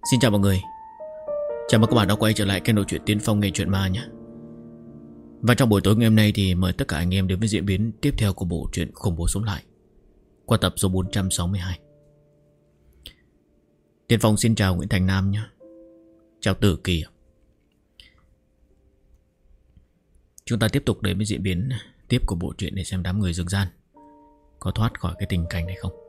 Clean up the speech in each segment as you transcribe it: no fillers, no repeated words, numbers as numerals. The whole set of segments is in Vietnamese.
Xin chào mọi người. Chào mừng các bạn đã quay trở lại kênh Đọc truyện Tiến Phong nghe truyện ma nhé. Và trong buổi tối ngày hôm nay thì mời tất cả anh em đến với diễn biến tiếp theo của bộ truyện Khủng Bố Sống Lại qua tập số 462. Tiến Phong xin chào Nguyễn Thành Nam nhé. Chào Tử Kỳ. Chúng ta tiếp tục đến với diễn biến tiếp của bộ truyện để xem đám người dương gian có thoát khỏi cái tình cảnh này không.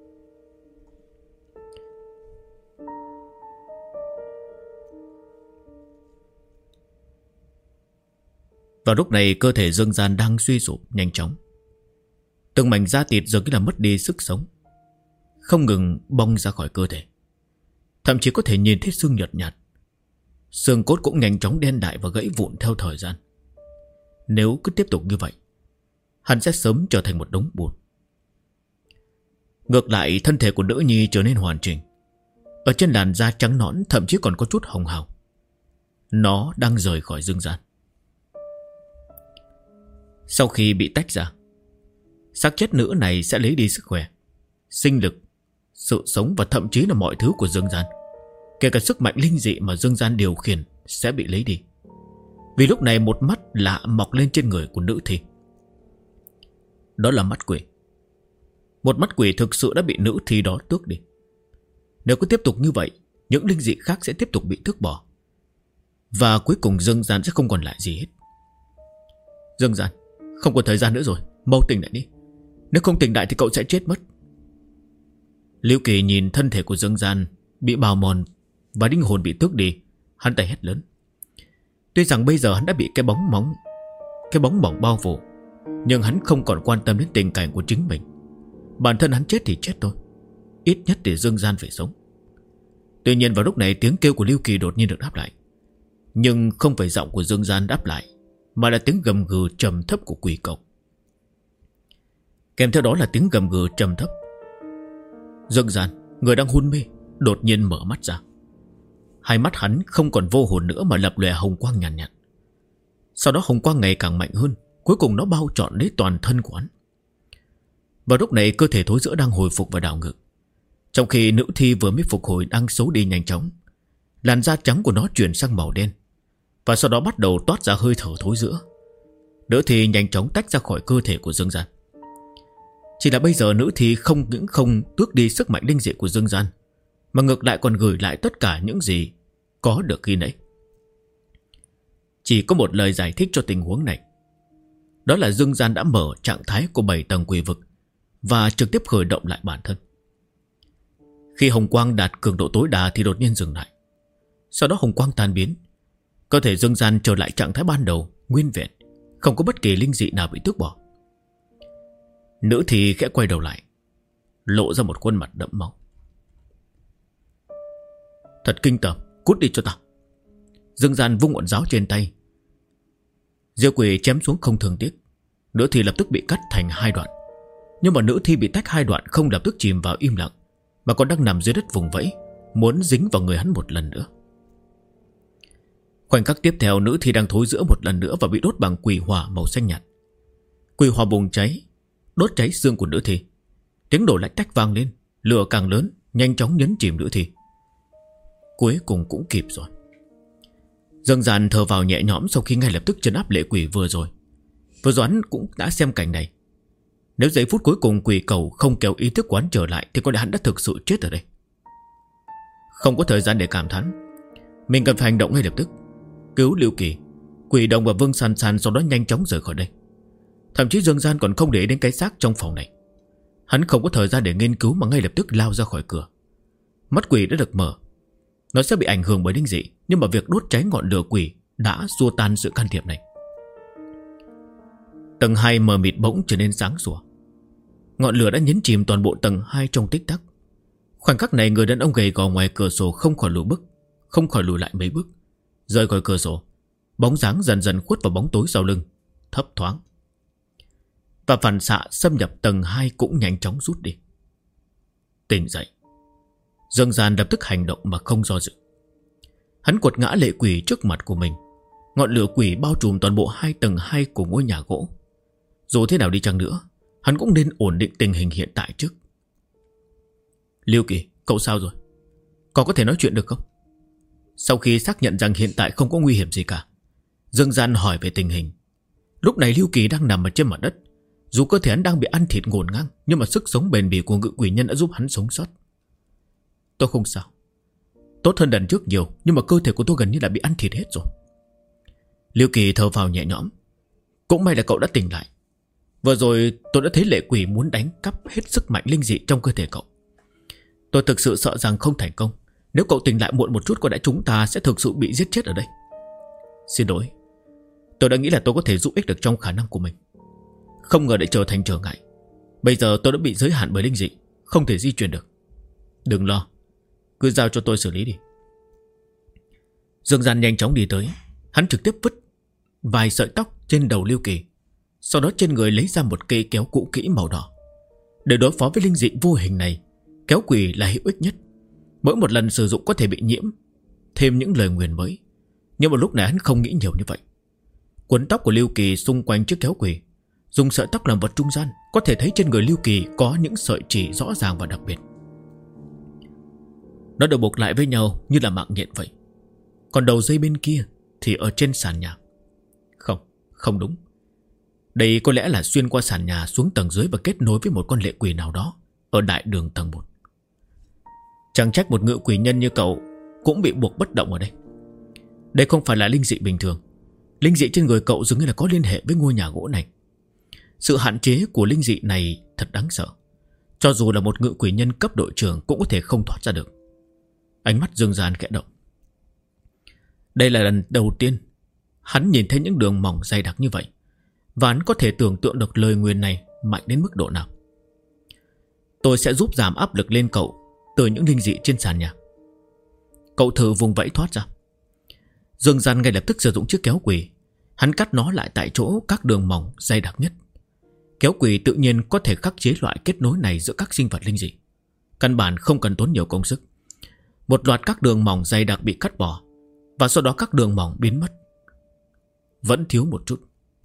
Vào lúc này cơ thể dương gian đang suy sụp nhanh chóng. Từng mảnh da thịt dường như là mất đi sức sống, không ngừng bong ra khỏi cơ thể. Thậm chí có thể nhìn thấy xương nhợt nhạt. Xương cốt cũng nhanh chóng đen đại và gãy vụn theo thời gian. Nếu cứ tiếp tục như vậy, hắn sẽ sớm trở thành một đống bùn. Ngược lại, thân thể của nữ nhi trở nên hoàn chỉnh. Ở trên làn da trắng nõn thậm chí còn có chút hồng hào. Nó đang rời khỏi dương gian. Sau khi bị tách ra, xác chết nữ này sẽ lấy đi sức khỏe, sinh lực, sự sống và thậm chí là mọi thứ của dương gian. Kể cả sức mạnh linh dị mà dương gian điều khiển sẽ bị lấy đi. Vì lúc này một mắt lạ mọc lên trên người của nữ thi. Đó là mắt quỷ. Một mắt quỷ thực sự đã bị nữ thi đó tước đi. Nếu cứ tiếp tục như vậy, những linh dị khác sẽ tiếp tục bị tước bỏ. Và cuối cùng dương gian sẽ không còn lại gì hết. Dương gian, không còn thời gian nữa rồi, mau tỉnh lại đi. Nếu không tỉnh lại thì cậu sẽ chết mất. Liễu Kỳ nhìn thân thể của dương gian bị bào mòn và linh hồn bị tước đi, hắn ta hét lớn. Tuy rằng bây giờ hắn đã bị cái bóng bỏng bao phủ, nhưng hắn không còn quan tâm đến tình cảnh của chính mình. Bản thân hắn chết thì chết thôi, ít nhất thì dương gian phải sống. Tuy nhiên vào lúc này tiếng kêu của Liễu Kỳ đột nhiên được đáp lại. Nhưng không phải giọng của dương gian đáp lại, mà là tiếng gầm gừ trầm thấp của quỷ cẩu. Kèm theo đó là tiếng gầm gừ trầm thấp. Dương gian, người đang hôn mê, đột nhiên mở mắt ra. Hai mắt hắn không còn vô hồn nữa mà lập lòe hồng quang nhàn nhạt. Sau đó hồng quang ngày càng mạnh hơn, cuối cùng nó bao trọn lấy toàn thân của hắn. Vào lúc này cơ thể thối rữa đang hồi phục và đảo ngược. Trong khi nữ thi vừa mới phục hồi đang xấu đi nhanh chóng, làn da trắng của nó chuyển sang màu đen, và sau đó bắt đầu toát ra hơi thở thối rữa. Nữ thi nhanh chóng tách ra khỏi cơ thể của dương gian. Chỉ là bây giờ nữ thi không những không tước đi sức mạnh linh dị của dương gian, mà ngược lại còn gửi lại tất cả những gì có được khi nãy. Chỉ có một lời giải thích cho tình huống này. Đó là dương gian đã mở trạng thái của 7 tầng quỷ vực và trực tiếp khởi động lại bản thân. Khi hồng quang đạt cường độ tối đa thì đột nhiên dừng lại. Sau đó hồng quang tan biến, cơ thể dương gian trở lại trạng thái ban đầu, nguyên vẹn, không có bất kỳ linh dị nào bị tước bỏ. Nữ thì khẽ quay đầu lại, lộ ra một khuôn mặt đẫm máu. Thật kinh tởm, cút đi cho tao. Dương gian vung ngọn giáo trên tay, diêu quỷ chém xuống không thương tiếc. Nữ thi lập tức bị cắt thành 2 đoạn. Nhưng mà nữ thi bị tách 2 đoạn không lập tức chìm vào im lặng, mà còn đang nằm dưới đất vùng vẫy, muốn dính vào người hắn một lần nữa. Khoảnh khắc tiếp theo, nữ thi đang thối rữa một lần nữa và bị đốt bằng quỷ hỏa màu xanh nhạt. Quỷ hỏa bùng cháy, đốt cháy xương của nữ thi. Tiếng nổ lách tách vang lên, lửa càng lớn, nhanh chóng nhấn chìm nữ thi. Cuối cùng cũng kịp rồi. Dương gian thở vào nhẹ nhõm sau khi ngay lập tức trấn áp lệ quỷ vừa rồi. Vừa rồi hắn cũng đã xem cảnh này. Nếu giây phút cuối cùng quỷ cầu không kéo ý thức quán trở lại thì có lẽ hắn đã thực sự chết ở đây. Không có thời gian để cảm thán, mình cần phải hành động ngay lập tức. Cứu Liễu Kỳ, Quỷ Đồng và Vương San San, sau đó nhanh chóng rời khỏi đây. Thậm chí Dương gian còn không để đến cái xác trong phòng này. Hắn không có thời gian để nghiên cứu mà ngay lập tức lao ra khỏi cửa. Mắt quỷ đã được mở. Nó sẽ bị ảnh hưởng bởi linh dị, nhưng mà việc đốt cháy ngọn lửa quỷ đã xua tan sự can thiệp này. Tầng 2 mờ mịt bỗng trở nên sáng sủa. Ngọn lửa đã nhấn chìm toàn bộ tầng 2 trong tích tắc. Khoảnh khắc này người đàn ông gầy gò ngoài cửa sổ không khỏi lùi lại mấy bước. Rời khỏi cửa sổ, bóng dáng dần dần khuất vào bóng tối sau lưng, thấp thoáng. Và phản xạ xâm nhập tầng 2 cũng nhanh chóng rút đi. Tỉnh dậy, Dương gian lập tức hành động mà không do dự. Hắn quật ngã lệ quỷ trước mặt của mình. Ngọn lửa quỷ bao trùm toàn bộ 2 tầng 2 của ngôi nhà gỗ. Dù thế nào đi chăng nữa, hắn cũng nên ổn định tình hình hiện tại trước. Liễu Kỳ, cậu sao rồi? Cậu có thể nói chuyện được không? Sau khi xác nhận rằng hiện tại không có nguy hiểm gì cả, Dương Gian hỏi về tình hình. Lúc này Lưu Kỳ đang nằm ở trên mặt đất. Dù cơ thể hắn đang bị ăn thịt ngổn ngang, nhưng mà sức sống bền bỉ của ngự quỷ nhân đã giúp hắn sống sót. Tôi không sao, tốt hơn lần trước nhiều, nhưng mà cơ thể của tôi gần như là bị ăn thịt hết rồi. Lưu Kỳ thở phào nhẹ nhõm. Cũng may là cậu đã tỉnh lại. Vừa rồi tôi đã thấy lệ quỷ muốn đánh cắp hết sức mạnh linh dị trong cơ thể cậu. Tôi thực sự sợ rằng không thành công. Nếu cậu tỉnh lại muộn một chút, có lẽ chúng ta sẽ thực sự bị giết chết ở đây. Xin lỗi, tôi đã nghĩ là tôi có thể giúp ích được trong khả năng của mình, không ngờ lại trở thành trở ngại. Bây giờ tôi đã bị giới hạn bởi linh dị, không thể di chuyển được. Đừng lo, cứ giao cho tôi xử lý đi. Dương Gian nhanh chóng đi tới. Hắn trực tiếp vứt vài sợi tóc trên đầu Lưu Kỳ, sau đó trên người lấy ra một cây kéo cũ kỹ màu đỏ. Để đối phó với linh dị vô hình này, kéo quỷ là hữu ích nhất. Mỗi một lần sử dụng có thể bị nhiễm thêm những lời nguyền mới. Nhưng mà lúc này hắn không nghĩ nhiều như vậy. Quấn tóc của Lưu Kỳ xung quanh chiếc kéo quỷ, dùng sợi tóc làm vật trung gian. Có thể thấy trên người Lưu Kỳ có những sợi chỉ rõ ràng và đặc biệt. Nó được buộc lại với nhau như là mạng nhện vậy. Còn đầu dây bên kia thì ở trên sàn nhà. Không đúng. Đây có lẽ là xuyên qua sàn nhà xuống tầng dưới và kết nối với một con lệ quỷ nào đó ở đại đường tầng 1. Chẳng trách một ngự quỷ nhân như cậu cũng bị buộc bất động ở đây. Đây không phải là linh dị bình thường. Linh dị trên người cậu dường như là có liên hệ với ngôi nhà gỗ này. Sự hạn chế của linh dị này thật đáng sợ. Cho dù là một ngự quỷ nhân cấp đội trưởng cũng có thể không thoát ra được. Ánh mắt Dương Gian khẽ động. Đây là lần đầu tiên hắn nhìn thấy những đường mỏng dày đặc như vậy, và hắn có thể tưởng tượng được lời nguyền này mạnh đến mức độ nào. Tôi sẽ giúp giảm áp lực lên cậu từ những linh dị trên sàn nhà. Cậu thử vùng vẫy thoát ra. Dương Gian ngay lập tức sử dụng chiếc kéo quỷ. Hắn cắt nó lại tại chỗ các đường mỏng dày đặc nhất. Kéo quỷ tự nhiên có thể khắc chế loại kết nối này giữa các sinh vật linh dị. Căn bản không cần tốn nhiều công sức. Một loạt các đường mỏng dày đặc bị cắt bỏ, và sau đó các đường mỏng biến mất. Vẫn thiếu một chút.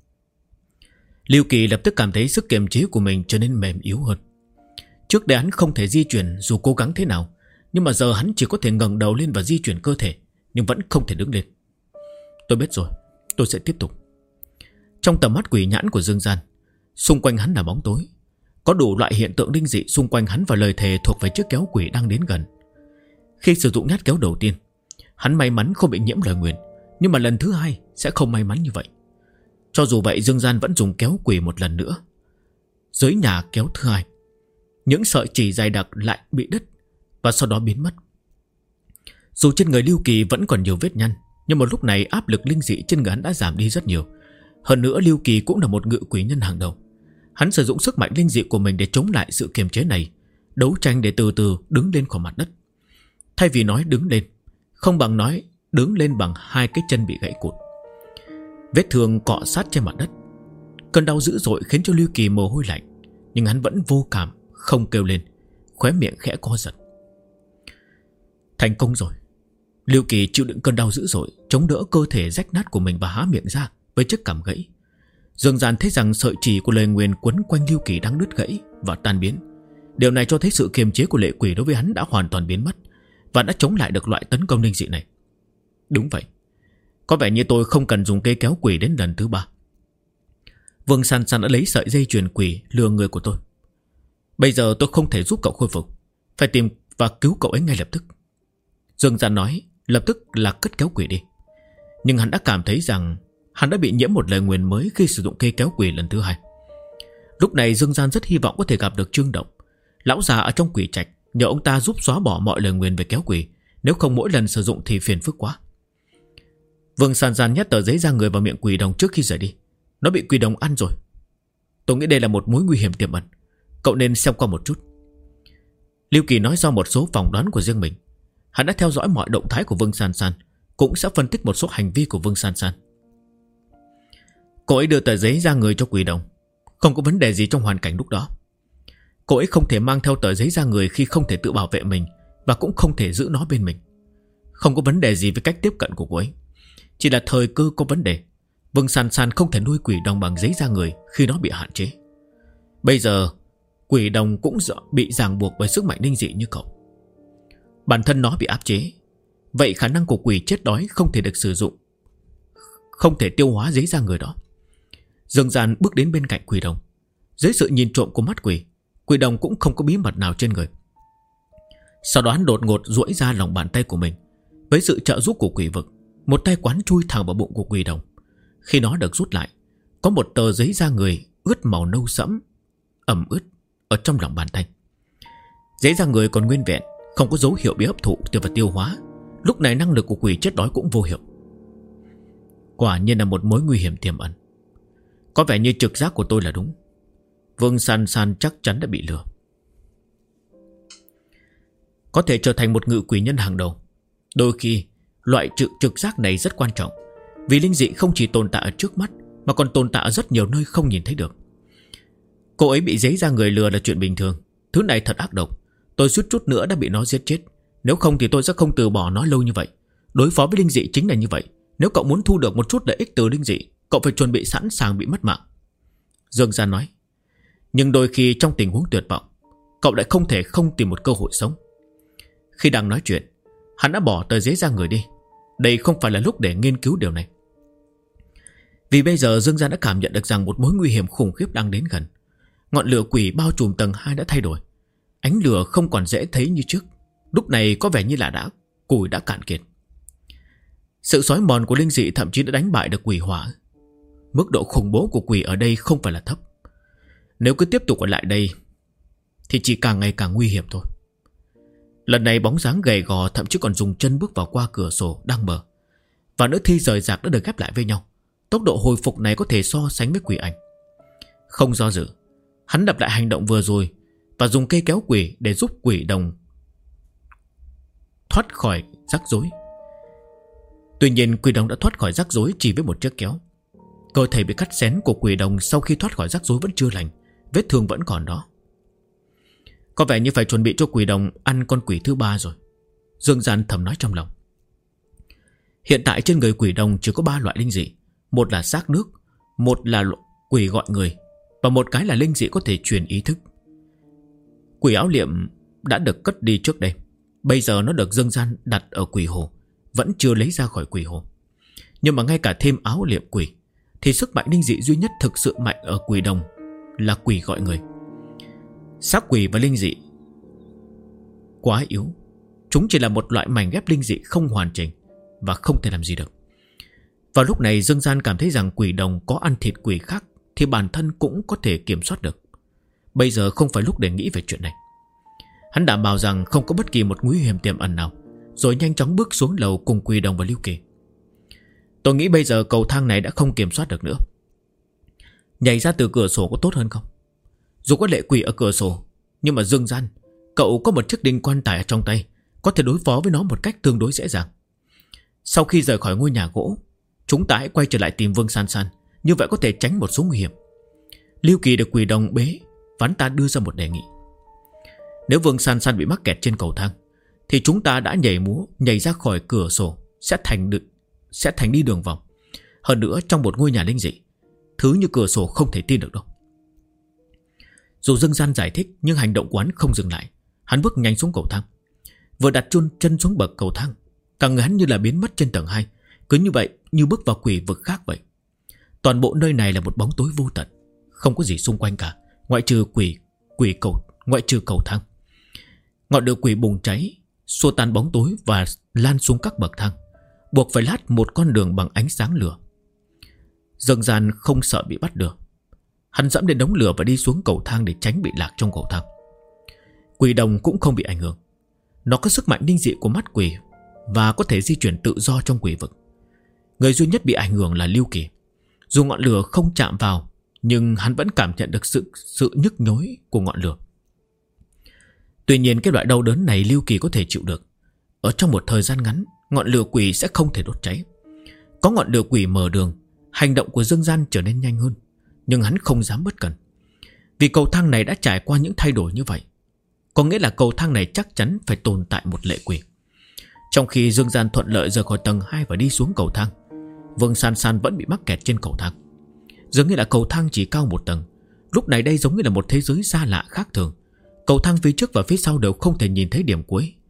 Lưu Kỳ lập tức cảm thấy sức kiềm chế của mình trở nên mềm yếu hơn. Trước đây hắn không thể di chuyển dù cố gắng thế nào, nhưng mà giờ hắn chỉ có thể ngẩng đầu lên và di chuyển cơ thể, nhưng vẫn không thể đứng lên. Tôi biết rồi, tôi sẽ tiếp tục. Trong tầm mắt quỷ nhãn của Dương Gian, xung quanh hắn là bóng tối. Có đủ loại hiện tượng linh dị xung quanh hắn, và lời thề thuộc về chiếc kéo quỷ đang đến gần. Khi sử dụng nhát kéo đầu tiên, hắn may mắn không bị nhiễm lời nguyền, nhưng mà lần thứ hai sẽ không may mắn như vậy. Cho dù vậy, Dương Gian vẫn dùng kéo quỷ một lần nữa. Dưới nhà kéo thứ hai, những sợi chỉ dày đặc lại bị đứt và sau đó biến mất. Dù trên người Lưu Kỳ vẫn còn nhiều vết nhăn, nhưng mà lúc này áp lực linh dị trên người hắn đã giảm đi rất nhiều. Hơn nữa Lưu Kỳ cũng là một ngự quỷ nhân hàng đầu. Hắn sử dụng sức mạnh linh dị của mình để chống lại sự kiềm chế này, đấu tranh để từ từ đứng lên khỏi mặt đất. Thay vì nói đứng lên, không bằng nói đứng lên bằng hai cái chân bị gãy cụt. Vết thương cọ sát trên mặt đất. Cơn đau dữ dội khiến cho Lưu Kỳ mồ hôi lạnh, nhưng hắn vẫn vô cảm, không kêu lên, khóe miệng khẽ co giật. Thành công rồi. Lưu Kỳ chịu đựng cơn đau dữ dội, chống đỡ cơ thể rách nát của mình và há miệng ra với chiếc cằm gãy. Dương Gian thấy rằng sợi chỉ của lời nguyền quấn quanh Lưu Kỳ đang đứt gãy và tan biến. Điều này cho thấy sự kiềm chế của lệ quỷ đối với hắn đã hoàn toàn biến mất, và đã chống lại được loại tấn công linh dị này. Đúng vậy, có vẻ như tôi không cần dùng cây kéo quỷ đến lần thứ 3. Vương San San đã lấy sợi dây chuyền quỷ lừa người của tôi. Bây giờ tôi không thể giúp cậu khôi phục, phải tìm và cứu cậu ấy ngay lập tức. Dương Gian nói, lập tức là cất kéo quỷ đi. Nhưng hắn đã cảm thấy rằng hắn đã bị nhiễm một lời nguyền mới khi sử dụng cây kéo quỷ lần thứ 2. Lúc này Dương Gian rất hy vọng có thể gặp được Trương Động, lão già ở trong quỷ trạch, nhờ ông ta giúp xóa bỏ mọi lời nguyền về kéo quỷ. Nếu không mỗi lần sử dụng thì phiền phức quá. Vương San San nhét tờ giấy ra người vào miệng quỷ đồng trước khi rời đi. Nó bị quỷ đồng ăn rồi. Tôi nghĩ đây là một mối nguy hiểm tiềm ẩn, cậu nên xem qua một chút. Lưu Kỳ nói ra một số phỏng đoán của riêng mình. Hắn đã theo dõi mọi động thái của Vương San San, cũng sẽ phân tích một số hành vi của Vương San San. Cô ấy đưa tờ giấy ra người cho quỷ đồng, không có vấn đề gì trong hoàn cảnh lúc đó. Cô ấy không thể mang theo tờ giấy ra người khi không thể tự bảo vệ mình, và cũng không thể giữ nó bên mình. Không có vấn đề gì với cách tiếp cận của cô ấy, chỉ là thời cơ có vấn đề. Vương San San không thể nuôi quỷ đồng bằng giấy ra người khi nó bị hạn chế. Bây giờ quỷ đồng cũng bị ràng buộc bởi sức mạnh linh dị như cậu. Bản thân nó bị áp chế, vậy khả năng của quỷ chết đói không thể được sử dụng, không thể tiêu hóa giấy da người đó. Dương Gian bước đến bên cạnh quỷ đồng. Dưới sự nhìn trộm của mắt quỷ, quỷ đồng cũng không có bí mật nào trên người. Sau đó hắn đột ngột duỗi ra lòng bàn tay của mình. Với sự trợ giúp của quỷ vực, một tay quán chui thẳng vào bụng của quỷ đồng. Khi nó được rút lại, có một tờ giấy da người ướt màu nâu sẫm, ẩm ướt ở trong lòng bàn tay. Giấy da người còn nguyên vẹn, không có dấu hiệu bị hấp thụ và tiêu hóa. Lúc này năng lực của quỷ chết đói cũng vô hiệu. Quả nhiên là một mối nguy hiểm tiềm ẩn. Có vẻ như trực giác của tôi là đúng. Vương San San chắc chắn đã bị lừa. Có thể trở thành một ngự quỷ nhân hàng đầu, đôi khi loại trực giác này rất quan trọng. Vì linh dị không chỉ tồn tại ở trước mắt, mà còn tồn tại ở rất nhiều nơi không nhìn thấy được. Cô ấy bị giấy da người lừa là chuyện bình thường. Thứ này thật ác độc. Tôi suýt chút nữa đã bị nó giết chết. Nếu không thì tôi sẽ không từ bỏ nó lâu như vậy. Đối phó với linh dị chính là như vậy. Nếu cậu muốn thu được một chút lợi ích từ linh dị, cậu phải chuẩn bị sẵn sàng bị mất mạng. Dương Gian nói. Nhưng đôi khi trong tình huống tuyệt vọng, cậu lại không thể không tìm một cơ hội sống. Khi đang nói chuyện, hắn đã bỏ tờ giấy da người đi. Đây không phải là lúc để nghiên cứu điều này. Vì bây giờ Dương Gian đã cảm nhận được rằng một mối nguy hiểm khủng khiếp đang đến gần. Ngọn lửa quỷ bao trùm tầng 2 đã thay đổi. Ánh lửa không còn dễ thấy như trước. Lúc này có vẻ như là củi đã cạn kiệt. Sự xói mòn của linh dị thậm chí đã đánh bại được quỷ hỏa. Mức độ khủng bố của quỷ ở đây không phải là thấp. Nếu cứ tiếp tục ở lại đây thì chỉ càng ngày càng nguy hiểm thôi. Lần này bóng dáng gầy gò thậm chí còn dùng chân bước vào qua cửa sổ đang mở. Và nữ thi rời rạc đã được ghép lại với nhau. Tốc độ hồi phục này có thể so sánh với quỷ ảnh. Không do dự, hắn đập lại hành động vừa rồi và dùng cây kéo quỷ để giúp quỷ đồng thoát khỏi rắc rối. Tuy nhiên quỷ đồng đã thoát khỏi rắc rối chỉ với một chiếc kéo. Cơ thể bị cắt xén của quỷ đồng sau khi thoát khỏi rắc rối vẫn chưa lành. Vết thương vẫn còn đó. Có vẻ như phải chuẩn bị cho quỷ đồng ăn con quỷ thứ 3 rồi. Dương Gian thầm nói trong lòng. Hiện tại trên người quỷ đồng chỉ có 3 loại linh dị. Một là xác nước, một là quỷ gọi người, và một cái là linh dị có thể truyền ý thức. Quỷ áo liệm đã được cất đi trước đây. Bây giờ nó được Dương Gian đặt ở quỷ hồ, vẫn chưa lấy ra khỏi quỷ hồ. Nhưng mà ngay cả thêm áo liệm quỷ thì sức mạnh linh dị duy nhất thực sự mạnh ở quỷ đồng là quỷ gọi người. Xác quỷ và linh dị quá yếu. Chúng chỉ là một loại mảnh ghép linh dị không hoàn chỉnh và không thể làm gì được. Vào lúc này Dương Gian cảm thấy rằng quỷ đồng có ăn thịt quỷ khác thì bản thân cũng có thể kiểm soát được. Bây giờ không phải lúc để nghĩ về chuyện này. Hắn đảm bảo rằng không có bất kỳ một nguy hiểm tiềm ẩn nào, rồi nhanh chóng bước xuống lầu cùng quỷ đồng và Lưu Kỳ. Tôi nghĩ bây giờ cầu thang này đã không kiểm soát được nữa. Nhảy ra từ cửa sổ có tốt hơn không? Dù có lệ quỷ ở cửa sổ, nhưng mà Dương Gian, cậu có một chiếc đinh quan tài ở trong tay, có thể đối phó với nó một cách tương đối dễ dàng. Sau khi rời khỏi ngôi nhà gỗ, chúng ta hãy quay trở lại tìm Vương San San. Như vậy có thể tránh một số nguy hiểm. Lưu Kỳ được quỷ đồng bế, và hắn ta đưa ra một đề nghị. Nếu Vương San San bị mắc kẹt trên cầu thang thì chúng ta đã nhảy ra khỏi cửa sổ sẽ thành đi đường vòng. Hơn nữa trong một ngôi nhà linh dị, thứ như cửa sổ không thể tin được đâu. Dù Dương Gian giải thích, nhưng hành động của hắn không dừng lại. Hắn bước nhanh xuống cầu thang. Vừa đặt chân xuống bậc cầu thang, cả người hắn như là biến mất trên tầng 2. Cứ như vậy, như bước vào quỷ vực khác vậy. Toàn bộ nơi này là một bóng tối vô tận, không có gì xung quanh cả, ngoại trừ cầu thang. Ngọn lửa quỷ bùng cháy, xua tan bóng tối và lan xuống các bậc thang, buộc phải lát một con đường bằng ánh sáng lửa. Dương Gian không sợ bị bắt được. Hắn dẫm lên đống lửa và đi xuống cầu thang để tránh bị lạc trong cầu thang. Quỷ đồng cũng không bị ảnh hưởng. Nó có sức mạnh linh dị của mắt quỷ và có thể di chuyển tự do trong quỷ vực. Người duy nhất bị ảnh hưởng là Lưu Kỳ. Dù ngọn lửa không chạm vào, nhưng hắn vẫn cảm nhận được sự nhức nhối của ngọn lửa. Tuy nhiên cái loại đau đớn này Lưu Kỳ có thể chịu được. Ở trong một thời gian ngắn, ngọn lửa quỷ sẽ không thể đốt cháy. Có ngọn lửa quỷ mở đường, hành động của Dương Gian trở nên nhanh hơn. Nhưng hắn không dám bất cẩn. Vì cầu thang này đã trải qua những thay đổi như vậy, có nghĩa là cầu thang này chắc chắn phải tồn tại một lệ quỷ. Trong khi Dương Gian thuận lợi rời khỏi tầng 2 và đi xuống cầu thang, Vương San San vẫn bị mắc kẹt trên cầu thang. Dường như là cầu thang chỉ cao một tầng. Lúc này đây giống như là một thế giới xa lạ khác thường. Cầu thang phía trước và phía sau đều không thể nhìn thấy điểm cuối.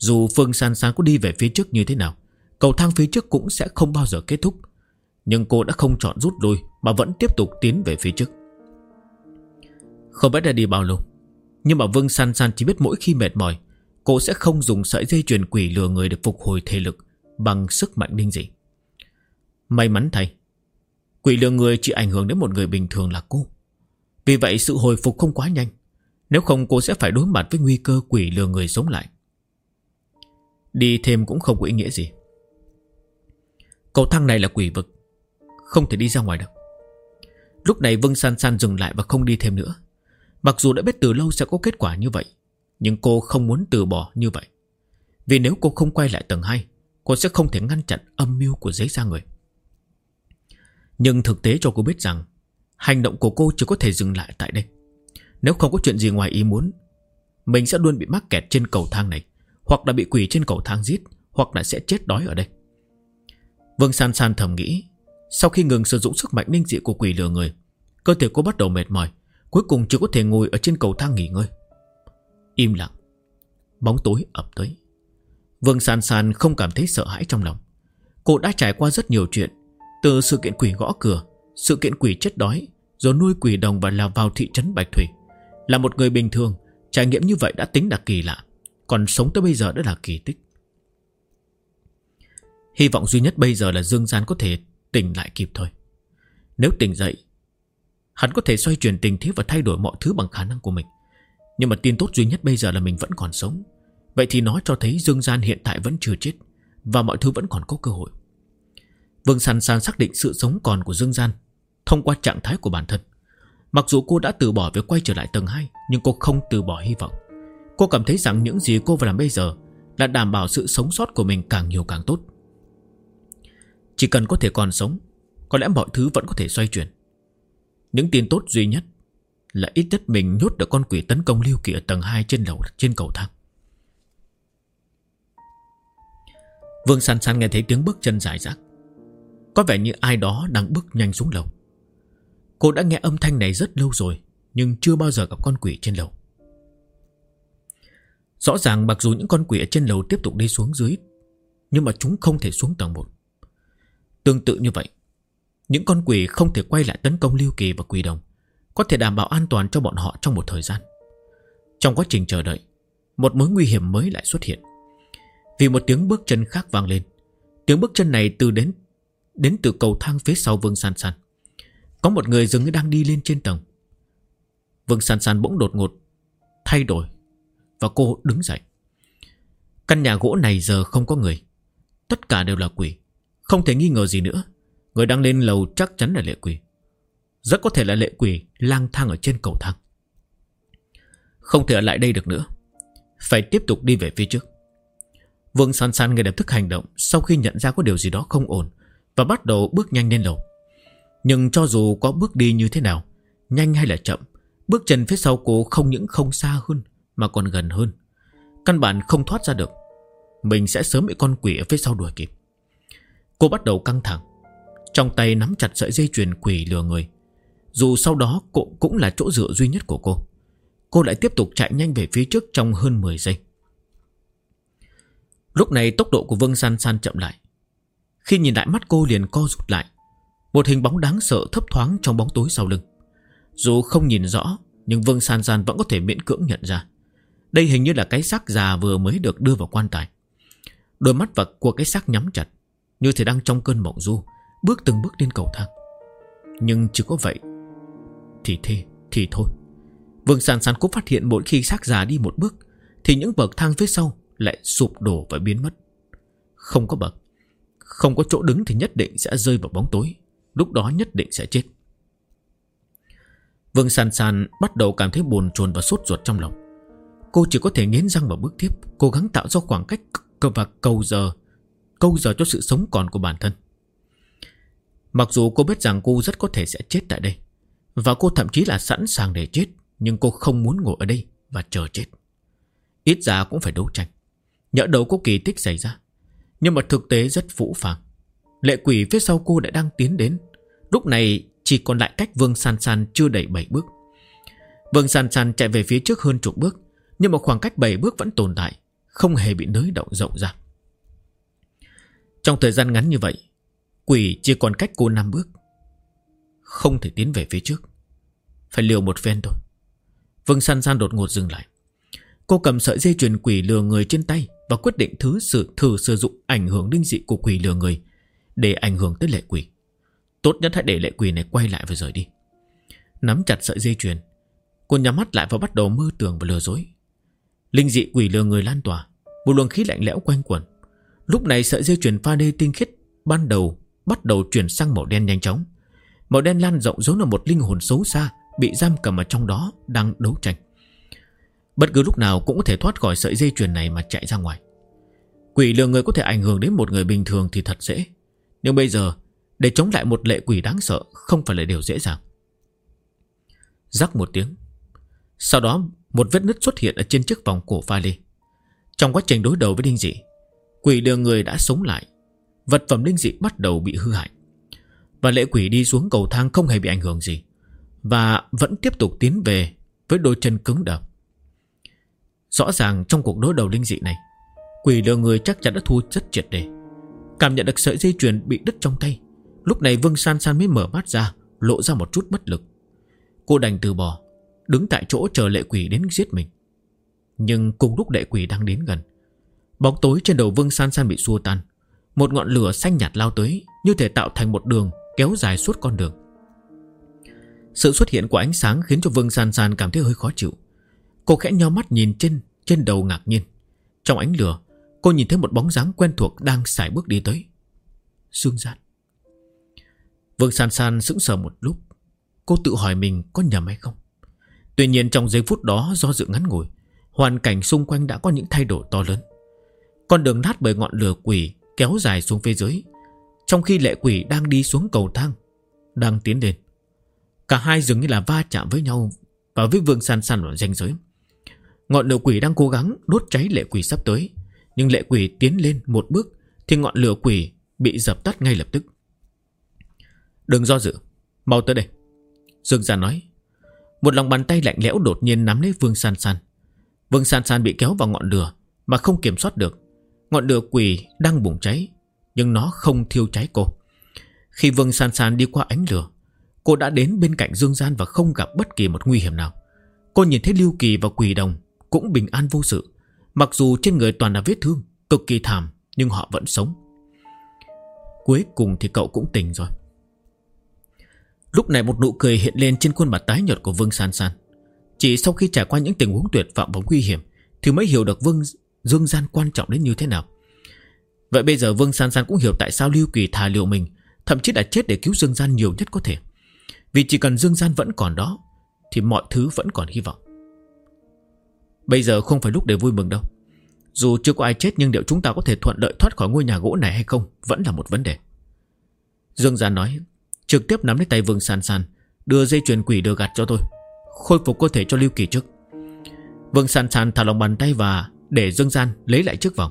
Dù Phương San San có đi về phía trước như thế nào, cầu thang phía trước cũng sẽ không bao giờ kết thúc. Nhưng cô đã không chọn rút lui, mà vẫn tiếp tục tiến về phía trước. Không biết đã đi bao lâu, nhưng mà Vương San San chỉ biết mỗi khi mệt mỏi, cô sẽ không dùng sợi dây chuyền quỷ lừa người để phục hồi thể lực bằng sức mạnh linh dị. May mắn thay, quỷ lừa người chỉ ảnh hưởng đến một người bình thường là cô. Vì vậy sự hồi phục không quá nhanh. Nếu không cô sẽ phải đối mặt với nguy cơ quỷ lừa người sống lại. Đi thêm cũng không có ý nghĩa gì. Cầu thang này là quỷ vực, không thể đi ra ngoài được. Lúc này Vương San San dừng lại và không đi thêm nữa. Mặc dù đã biết từ lâu sẽ có kết quả như vậy, nhưng cô không muốn từ bỏ như vậy. Vì nếu cô không quay lại tầng 2, cô sẽ không thể ngăn chặn âm mưu của giấy da người. Nhưng thực tế cho cô biết rằng hành động của cô chỉ có thể dừng lại tại đây. Nếu không có chuyện gì ngoài ý muốn, mình sẽ luôn bị mắc kẹt trên cầu thang này, hoặc là bị quỷ trên cầu thang giết, hoặc là sẽ chết đói ở đây. Vương San San thầm nghĩ. Sau khi ngừng sử dụng sức mạnh linh dị của quỷ lừa người, cơ thể cô bắt đầu mệt mỏi, cuối cùng chỉ có thể ngồi ở trên cầu thang nghỉ ngơi. Im lặng. Bóng tối ập tới. Vương San San không cảm thấy sợ hãi trong lòng. Cô đã trải qua rất nhiều chuyện, từ sự kiện quỷ gõ cửa, sự kiện quỷ chết đói, rồi nuôi quỷ đồng và là vào thị trấn Bạch Thủy. Là một người bình thường, trải nghiệm như vậy đã tính là kỳ lạ, còn sống tới bây giờ đã là kỳ tích. Hy vọng duy nhất bây giờ là Dương Gian có thể tỉnh lại kịp thời. Nếu tỉnh dậy, hắn có thể xoay chuyển tình thế và thay đổi mọi thứ bằng khả năng của mình. Nhưng mà tin tốt duy nhất bây giờ là mình vẫn còn sống. Vậy thì nó cho thấy Dương Gian hiện tại vẫn chưa chết, và mọi thứ vẫn còn có cơ hội. Vương San San xác định sự sống còn của Dương Gian thông qua trạng thái của bản thân. Mặc dù cô đã từ bỏ việc quay trở lại tầng 2, nhưng cô không từ bỏ hy vọng. Cô cảm thấy rằng những gì cô phải làm bây giờ là đảm bảo sự sống sót của mình càng nhiều càng tốt. Chỉ cần có thể còn sống, có lẽ mọi thứ vẫn có thể xoay chuyển. Những tin tốt duy nhất là ít nhất mình nhốt được con quỷ tấn công Lưu Kỳ ở tầng 2 trên cầu thang. Vương San San nghe thấy tiếng bước chân rải rác. Có vẻ như ai đó đang bước nhanh xuống lầu. Cô đã nghe âm thanh này rất lâu rồi, nhưng chưa bao giờ gặp con quỷ trên lầu. Rõ ràng mặc dù những con quỷ ở trên lầu tiếp tục đi xuống dưới, nhưng mà chúng không thể xuống tầng 1. Tương tự như vậy, những con quỷ không thể quay lại tấn công Lưu Kỳ và quỷ đồng, có thể đảm bảo an toàn cho bọn họ trong một thời gian. Trong quá trình chờ đợi, một mối nguy hiểm mới lại xuất hiện. Vì một tiếng bước chân khác vang lên. Tiếng bước chân này đến từ cầu thang phía sau Vương San San. Có một người dường như đang đi lên trên tầng. Vương San San bỗng đột ngột thay đổi, và cô đứng dậy. Căn nhà gỗ này giờ không có người, tất cả đều là quỷ. Không thể nghi ngờ gì nữa, người đang lên lầu chắc chắn là lệ quỷ. Rất có thể là lệ quỷ lang thang ở trên cầu thang. Không thể ở lại đây được nữa, phải tiếp tục đi về phía trước. Vương San San ngay lập tức hành động sau khi nhận ra có điều gì đó không ổn, và bắt đầu bước nhanh lên lầu. Nhưng cho dù có bước đi như thế nào, nhanh hay là chậm, bước chân phía sau cô không những không xa hơn mà còn gần hơn. Căn bản không thoát ra được. Mình sẽ sớm bị con quỷ ở phía sau đuổi kịp. Cô bắt đầu căng thẳng, trong tay nắm chặt sợi dây chuyền quỷ lừa người. Dù sau đó cũng là chỗ dựa duy nhất của cô lại tiếp tục chạy nhanh về phía trước trong hơn 10 giây. Lúc này tốc độ của Vương San San chậm lại. Khi nhìn lại, mắt cô liền co rụt lại. Một hình bóng đáng sợ thấp thoáng trong bóng tối sau lưng. Dù không nhìn rõ, nhưng Vương San San vẫn có thể miễn cưỡng nhận ra. Đây hình như là cái xác già vừa mới được đưa vào quan tài. Đôi mắt vật của cái xác nhắm chặt, như thể đang trong cơn mộng du, bước từng bước lên cầu thang. Nhưng chưa có vậy thì thôi. Vương San San cũng phát hiện mỗi khi xác già đi một bước, thì những bậc thang phía sau lại sụp đổ và biến mất. Không có bậc, không có chỗ đứng thì nhất định sẽ rơi vào bóng tối. Lúc đó nhất định sẽ chết. Vương San San bắt đầu cảm thấy bồn chồn và sốt ruột trong lòng. Cô chỉ có thể nghiến răng và bước tiếp, cố gắng tạo ra khoảng cách và câu giờ cho sự sống còn của bản thân. Mặc dù cô biết rằng cô rất có thể sẽ chết tại đây, và cô thậm chí là sẵn sàng để chết, nhưng cô không muốn ngồi ở đây và chờ chết. Ít ra cũng phải đấu tranh, nhỡ đâu có kỳ tích xảy ra. Nhưng mà thực tế rất phũ phàng. Lệ quỷ phía sau cô đã đang tiến đến. Lúc này chỉ còn lại cách Vương San San chưa đầy 7 bước. Vương San San chạy về phía trước hơn chục bước, nhưng mà khoảng cách 7 bước vẫn tồn tại, không hề bị nới động rộng ra. Trong thời gian ngắn như vậy, quỷ chỉ còn cách cô 5 bước, không thể tiến về phía trước, phải liều một phen thôi. Vương San San đột ngột dừng lại. Cô cầm sợi dây chuyền quỷ lừa người trên tay và quyết định thử sử dụng ảnh hưởng linh dị của quỷ lừa người để ảnh hưởng tới lệ quỷ. Tốt nhất hãy để lệ quỷ này quay lại và rời đi. Nắm chặt sợi dây chuyền, cô nhắm mắt lại và bắt đầu mơ tưởng và lừa dối. Linh dị quỷ lừa người lan tỏa, một luồng khí lạnh lẽo quanh quẩn. Lúc này sợi dây chuyền pha lê tinh khiết ban đầu bắt đầu chuyển sang màu đen nhanh chóng. Màu đen lan rộng giống là một linh hồn xấu xa bị giam cầm ở trong đó đang đấu tranh. Bất cứ lúc nào cũng có thể thoát khỏi sợi dây chuyền này mà chạy ra ngoài. Quỷ lừa người có thể ảnh hưởng đến một người bình thường thì thật dễ, nhưng bây giờ để chống lại một lệ quỷ đáng sợ không phải là điều dễ dàng. Rắc một tiếng, sau đó một vết nứt xuất hiện ở trên chiếc vòng cổ pha lê. Trong quá trình đối đầu với linh dị, quỷ lừa người đã sống lại. Vật phẩm linh dị bắt đầu bị hư hại, và lệ quỷ đi xuống cầu thang không hề bị ảnh hưởng gì, và vẫn tiếp tục tiến về với đôi chân cứng đờ. Rõ ràng trong cuộc đối đầu linh dị này, quỷ lừa người chắc chắn đã thua rất triệt để. Cảm nhận được sợi dây chuyền bị đứt trong tay, lúc này Vương San San mới mở mắt ra, lộ ra một chút bất lực. Cô đành từ bỏ, đứng tại chỗ chờ lệ quỷ đến giết mình. Nhưng cùng lúc lệ quỷ đang đến gần, bóng tối trên đầu Vương San San bị xua tan. Một ngọn lửa xanh nhạt lao tới, như thể tạo thành một đường kéo dài suốt con đường. Sự xuất hiện của ánh sáng khiến cho Vương San San cảm thấy hơi khó chịu. Cô khẽ nheo mắt nhìn trên đầu ngạc nhiên. Trong ánh lửa, cô nhìn thấy một bóng dáng quen thuộc đang sải bước đi tới. Dương Gian. Vương San San sững sờ một lúc. Cô tự hỏi mình có nhầm hay không. Tuy nhiên trong giây phút đó, do dự ngắn ngủi, hoàn cảnh xung quanh đã có những thay đổi to lớn. Con đường nát bởi ngọn lửa quỷ kéo dài xuống phía dưới, trong khi lệ quỷ đang đi xuống cầu thang, đang tiến lên. Cả hai dường như là va chạm với nhau và với Vương San San ở ranh giới. Ngọn lửa quỷ đang cố gắng đốt cháy lệ quỷ sắp tới, nhưng lệ quỷ tiến lên một bước thì ngọn lửa quỷ bị dập tắt ngay lập tức. Đừng do dự, mau tới đây, Dương Gian nói. Một lòng bàn tay lạnh lẽo đột nhiên nắm lấy Vương San San. Vương San San bị kéo vào ngọn lửa mà không kiểm soát được. Ngọn lửa quỷ đang bùng cháy, nhưng nó không thiêu cháy cô. Khi Vương San San đi qua ánh lửa, cô đã đến bên cạnh Dương Gian và không gặp bất kỳ một nguy hiểm nào. Cô nhìn thấy Lưu Kỳ và Quỷ Đồng cũng bình an vô sự. Mặc dù trên người toàn là vết thương cực kỳ thảm, nhưng họ vẫn sống. Cuối cùng thì cậu cũng tỉnh rồi. Lúc này một nụ cười hiện lên trên khuôn mặt tái nhợt của Vương San San. Chỉ sau khi trải qua những tình huống tuyệt vọng và nguy hiểm thì mới hiểu được Dương Gian quan trọng đến như thế nào. Vậy bây giờ Vương San San cũng hiểu tại sao Lưu Kỳ thà liều mình, thậm chí đã chết để cứu Dương Gian nhiều nhất có thể. Vì chỉ cần Dương Gian vẫn còn đó thì mọi thứ vẫn còn hy vọng. Bây giờ không phải lúc để vui mừng đâu. Dù chưa có ai chết, nhưng liệu chúng ta có thể thuận lợi thoát khỏi ngôi nhà gỗ này hay không vẫn là một vấn đề. Dương Gian nói, trực tiếp nắm lấy tay Vương San San, đưa dây chuyền quỷ đưa gạt cho tôi, khôi phục cơ thể cho Lưu Kỳ trước. Vương San San thả lòng bàn tay và để Dương Gian lấy lại chiếc vòng.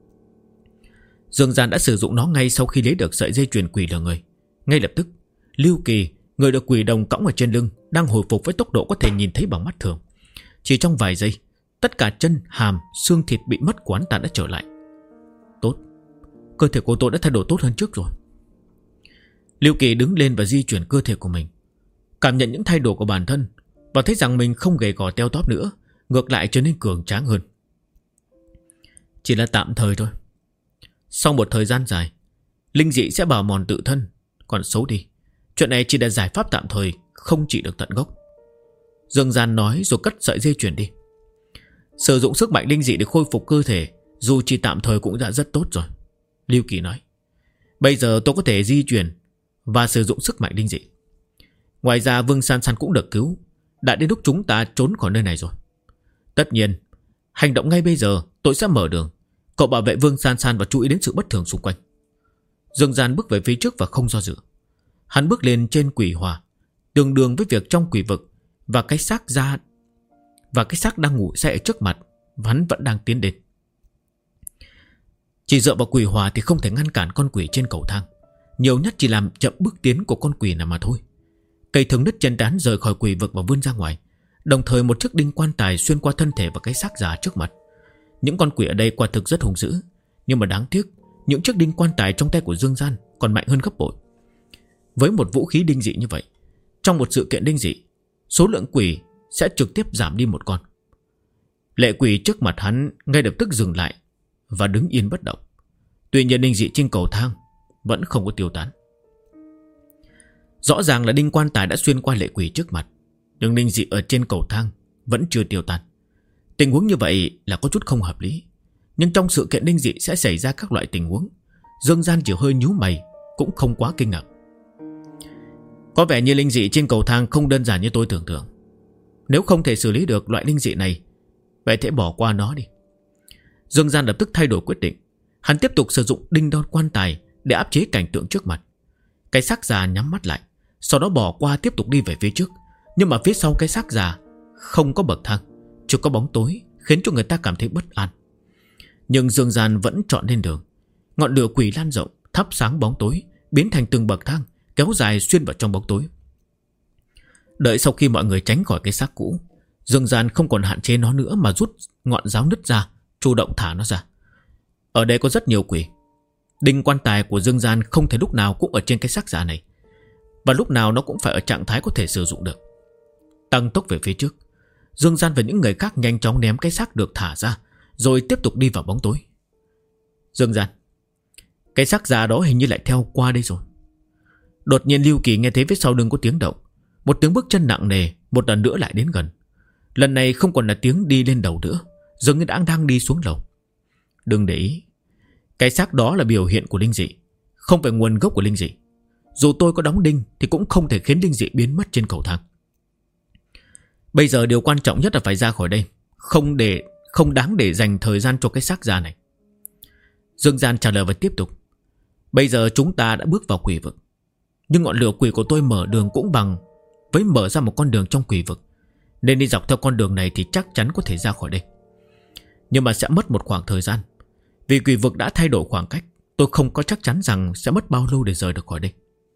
Dương Gian đã sử dụng nó ngay sau khi lấy được sợi dây chuyền quỷ lừa người. Ngay lập tức, Lưu Kỳ, người được Quỷ Đồng cõng ở trên lưng, đang hồi phục với tốc độ có thể nhìn thấy bằng mắt thường. Chỉ trong vài giây, tất cả chân, hàm, xương thịt bị mất của hắn ta đã trở lại. Tốt, cơ thể của tôi đã thay đổi tốt hơn trước rồi. Lưu Kỳ đứng lên và di chuyển cơ thể của mình, cảm nhận những thay đổi của bản thân và thấy rằng mình không gầy gò teo tóp nữa, ngược lại trở nên cường tráng hơn. Chỉ là tạm thời thôi. Sau một thời gian dài, linh dị sẽ bào mòn tự thân, còn xấu đi. Chuyện này chỉ là giải pháp tạm thời, không trị được tận gốc. Dương Gian nói rồi cất sợi dây chuyền đi. Sử dụng sức mạnh linh dị để khôi phục cơ thể, dù chỉ tạm thời cũng đã rất tốt rồi. Lưu Kỳ nói, bây giờ tôi có thể di chuyển và sử dụng sức mạnh linh dị. Ngoài ra Vương San San cũng được cứu. Đã đến lúc chúng ta trốn khỏi nơi này rồi. Tất nhiên, hành động ngay bây giờ tôi sẽ mở đường. Cậu bảo vệ Vương San San và chú ý đến sự bất thường xung quanh. Dương Gian bước về phía trước và không do dự. Hắn bước lên trên quỷ hỏa, tương đương với việc trong quỷ vực, và cái xác đang ngủ sẽ ở trước mặt, và hắn vẫn đang tiến đến. Chỉ dựa vào quỷ hỏa thì không thể ngăn cản con quỷ trên cầu thang, nhiều nhất chỉ làm chậm bước tiến của con quỷ nào mà thôi. Cây thừng nứt trên trán rời khỏi quỷ vực và vươn ra ngoài, đồng thời một chiếc đinh quan tài xuyên qua thân thể và cái xác già trước mặt. Những con quỷ ở đây quả thực rất hung dữ, nhưng mà đáng tiếc những chiếc đinh quan tài trong tay của Dương Gian còn mạnh hơn gấp bội. Với một vũ khí đinh dị như vậy, trong một sự kiện đinh dị, số lượng quỷ sẽ trực tiếp giảm đi một con. Lệ quỷ trước mặt hắn ngay lập tức dừng lại và đứng yên bất động. Tuy nhiên đinh dị trên cầu thang vẫn không có tiêu tán. Rõ ràng là đinh quan tài đã xuyên qua lệ quỷ trước mặt, nhưng đinh dị ở trên cầu thang vẫn chưa tiêu tan. Tình huống như vậy là có chút không hợp lý, nhưng trong sự kiện đinh dị sẽ xảy ra các loại tình huống. Dương Gian chỉ hơi nhíu mày, cũng không quá kinh ngạc. Có vẻ như linh dị trên cầu thang không đơn giản như tôi tưởng tượng. Nếu không thể xử lý được loại linh dị này, vậy thì bỏ qua nó đi. Dương Gian lập tức thay đổi quyết định. Hắn tiếp tục sử dụng đinh đon quan tài để áp chế cảnh tượng trước mặt. Cái xác già nhắm mắt lại, sau đó bỏ qua tiếp tục đi về phía trước. Nhưng mà phía sau cái xác già không có bậc thang, chỉ có bóng tối, khiến cho người ta cảm thấy bất an. Nhưng Dương Gian vẫn chọn lên đường. Ngọn lửa quỷ lan rộng, thắp sáng bóng tối, biến thành từng bậc thang, kéo dài xuyên vào trong bóng tối. Đợi sau khi mọi người tránh khỏi cái xác cũ, Dương Gian không còn hạn chế nó nữa mà rút ngọn giáo nứt ra, chủ động thả nó ra. Ở đây có rất nhiều quỷ. Đinh quan tài của Dương Gian không thể lúc nào cũng ở trên cái xác giả này, và lúc nào nó cũng phải ở trạng thái có thể sử dụng được. Tăng tốc về phía trước, Dương Gian và những người khác nhanh chóng ném cái xác được thả ra, rồi tiếp tục đi vào bóng tối. Dương Gian, cái xác giả đó hình như lại theo qua đây rồi. Đột nhiên Lưu Kỳ nghe thấy phía sau lưng có tiếng động. Một tiếng bước chân nặng nề một lần nữa lại đến gần. Lần này không còn là tiếng đi lên đầu nữa, dường như đang đi xuống lầu. Đừng để ý, cái xác đó là biểu hiện của linh dị, không phải nguồn gốc của linh dị. Dù tôi có đóng đinh thì cũng không thể khiến linh dị biến mất trên cầu thang. Bây giờ điều quan trọng nhất là phải ra khỏi đây, không đáng để dành thời gian cho cái xác già này. Dương Gian trả lời và tiếp tục. Bây giờ chúng ta đã bước vào quỷ vực, nhưng ngọn lửa quỷ của tôi mở đường cũng bằng với mở ra một con đường trong quỷ vực, nên đi dọc theo con đường này thì chắc chắn có thể ra khỏi đây. Nhưng mà sẽ mất một khoảng thời gian, vì quỷ vực đã thay đổi khoảng cách. Tôi không có chắc chắn rằng sẽ mất bao lâu để rời được khỏi đây.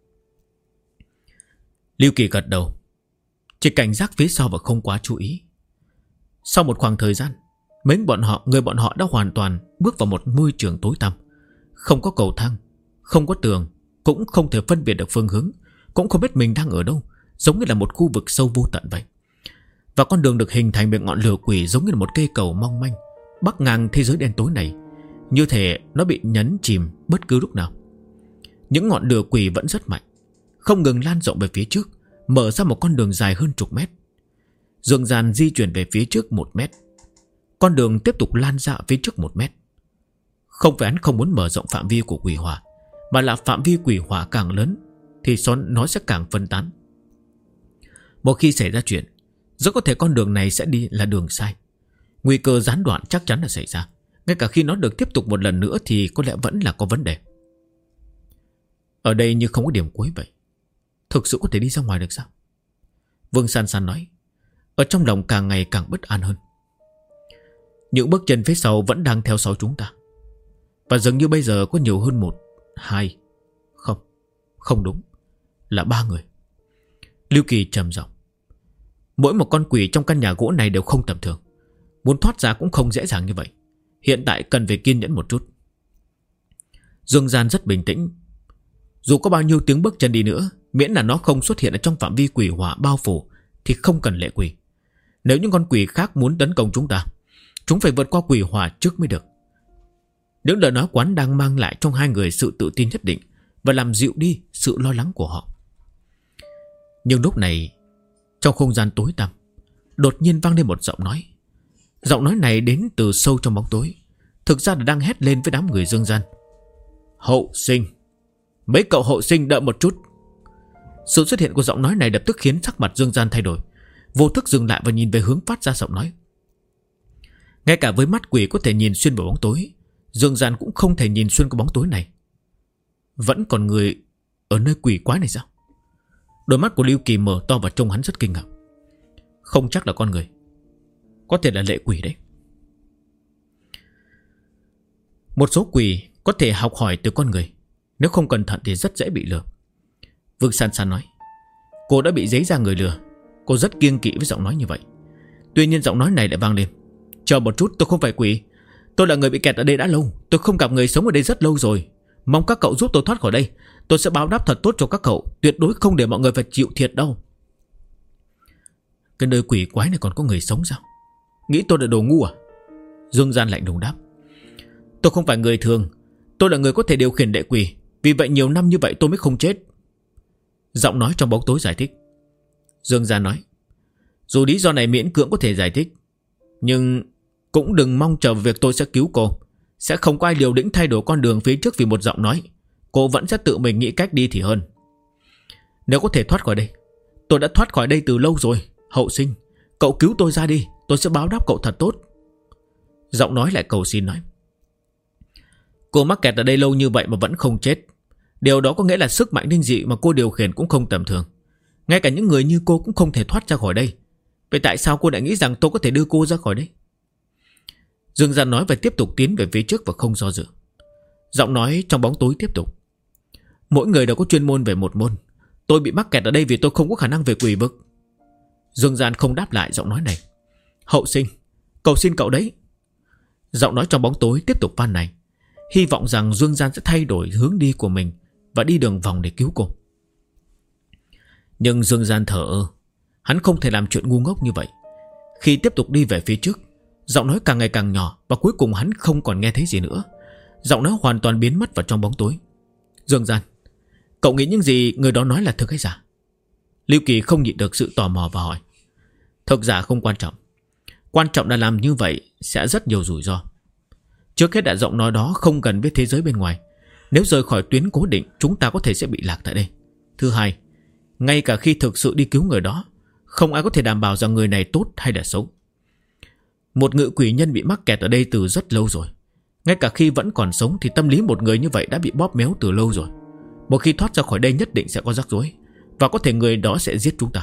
Lưu Kỳ gật đầu, chỉ cảnh giác phía sau và không quá chú ý. Sau một khoảng thời gian, người bọn họ đã hoàn toàn bước vào một môi trường tối tăm. Không có cầu thang, không có tường, cũng không thể phân biệt được phương hướng, cũng không biết mình đang ở đâu, giống như là một khu vực sâu vô tận vậy. Và con đường được hình thành bởi ngọn lửa quỷ giống như là một cây cầu mong manh bắc ngang thế giới đen tối này, như thể nó bị nhấn chìm bất cứ lúc nào. Những ngọn lửa quỷ vẫn rất mạnh, không ngừng lan rộng về phía trước, mở ra một con đường dài hơn chục mét. Dương Gian di chuyển về phía trước 1 mét, con đường tiếp tục lan ra phía trước 1 mét. Không phải hắn không muốn mở rộng phạm vi của quỷ hỏa, mà là phạm vi quỷ hỏa càng lớn thì nó sẽ càng phân tán. Một khi xảy ra chuyện, rất có thể con đường này sẽ đi là đường sai. Nguy cơ gián đoạn chắc chắn là xảy ra. Ngay cả khi nó được tiếp tục một lần nữa thì có lẽ vẫn là có vấn đề. Ở đây như không có điểm cuối vậy. Thực sự có thể đi ra ngoài được sao? Vương San San nói, ở trong lòng càng ngày càng bất an hơn. Những bước chân phía sau vẫn đang theo sau chúng ta, và dường như bây giờ có nhiều hơn 1, 2, không đúng, là 3 người. Lưu Kỳ trầm giọng, mỗi một con quỷ trong căn nhà gỗ này đều không tầm thường. Muốn thoát ra cũng không dễ dàng như vậy. Hiện tại cần phải kiên nhẫn một chút. Dương Gian rất bình tĩnh. Dù có bao nhiêu tiếng bước chân đi nữa, miễn là nó không xuất hiện ở trong phạm vi quỷ hỏa bao phủ thì không cần lệ quỷ. Nếu những con quỷ khác muốn tấn công chúng phải vượt qua quỷ hỏa trước mới được. Những lời nói quán đang mang lại trong hai người sự tự tin nhất định và làm dịu đi sự lo lắng của họ. Nhưng lúc này, trong không gian tối tăm, đột nhiên vang lên một giọng nói. Giọng nói này đến từ sâu trong bóng tối, thực ra là đang hét lên với đám người Dương Gian. Hậu sinh, mấy cậu hậu sinh đợi một chút. Sự xuất hiện của giọng nói này lập tức khiến sắc mặt Dương Gian thay đổi. Vô thức dừng lại và nhìn về hướng phát ra giọng nói. Ngay cả với mắt quỷ có thể nhìn xuyên vào bóng tối, Dương Gian cũng không thể nhìn xuyên qua bóng tối này. Vẫn còn người ở nơi quỷ quái này sao? Đôi mắt của Lưu Kỳ mở to và trông hắn rất kinh ngạc. Không chắc là con người, có thể là lệ quỷ đấy. Một số quỷ có thể học hỏi từ con người, nếu không cẩn thận thì rất dễ bị lừa. Vương San San nói, cô đã bị giấy ra người lừa. Cô rất kiêng kỵ với giọng nói như vậy. Tuy nhiên giọng nói này lại vang lên. Chờ một chút, tôi không phải quỷ. Tôi là người bị kẹt ở đây đã lâu. Tôi không gặp người sống ở đây rất lâu rồi. Mong các cậu giúp tôi thoát khỏi đây. Tôi sẽ báo đáp thật tốt cho các cậu. Tuyệt đối không để mọi người phải chịu thiệt đâu. Cái nơi quỷ quái này còn có người sống sao? Nghĩ tôi là đồ ngu à? Dương Gian lạnh lùng đáp. Tôi không phải người thường. Tôi là người có thể điều khiển lệ quỷ. Vì vậy nhiều năm như vậy tôi mới không chết. Giọng nói trong bóng tối giải thích. Dương Gian nói. Dù lý do này miễn cưỡng có thể giải thích, nhưng cũng đừng mong chờ việc tôi sẽ cứu cô. Sẽ không có ai liều lĩnh thay đổi con đường phía trước vì một giọng nói. Cô vẫn sẽ tự mình nghĩ cách đi thì hơn. Nếu có thể thoát khỏi đây. Tôi đã thoát khỏi đây từ lâu rồi. Hậu Sinh, cậu cứu tôi ra đi. Tôi sẽ báo đáp cậu thật tốt. Giọng nói lại cầu xin nói. Cô mắc kẹt ở đây lâu như vậy mà vẫn không chết. Điều đó có nghĩa là sức mạnh linh dị mà cô điều khiển cũng không tầm thường. Ngay cả những người như cô cũng không thể thoát ra khỏi đây. Vậy tại sao cô lại nghĩ rằng tôi có thể đưa cô ra khỏi đây? Dương Gian nói và tiếp tục tiến về phía trước và không do dự. Giọng nói trong bóng tối tiếp tục. Mỗi người đều có chuyên môn về một môn. Tôi bị mắc kẹt ở đây vì tôi không có khả năng về quỷ vực. Dương Gian không đáp lại giọng nói này. Hậu Sinh, cầu xin cậu đấy. Giọng nói trong bóng tối tiếp tục van này. Hy vọng rằng Dương Gian sẽ thay đổi hướng đi của mình và đi đường vòng để cứu cô. Nhưng Dương Gian thở ơ. Hắn không thể làm chuyện ngu ngốc như vậy. Khi tiếp tục đi về phía trước, giọng nói càng ngày càng nhỏ và cuối cùng hắn không còn nghe thấy gì nữa. Giọng nói hoàn toàn biến mất vào trong bóng tối. Dương Gian, cậu nghĩ những gì người đó nói là thực hay giả? Lưu Kỳ không nhịn được sự tò mò và hỏi. Thực giả không quan trọng. Quan trọng là làm như vậy sẽ rất nhiều rủi ro. Trước hết đã giọng nói đó không gần với thế giới bên ngoài. Nếu rời khỏi tuyến cố định, chúng ta có thể sẽ bị lạc tại đây. Thứ hai, ngay cả khi thực sự đi cứu người đó, không ai có thể đảm bảo rằng người này tốt hay là xấu. Một ngự quỷ nhân bị mắc kẹt ở đây từ rất lâu rồi. Ngay cả khi vẫn còn sống thì tâm lý một người như vậy đã bị bóp méo từ lâu rồi. Một khi thoát ra khỏi đây nhất định sẽ có rắc rối, và có thể người đó sẽ giết chúng ta.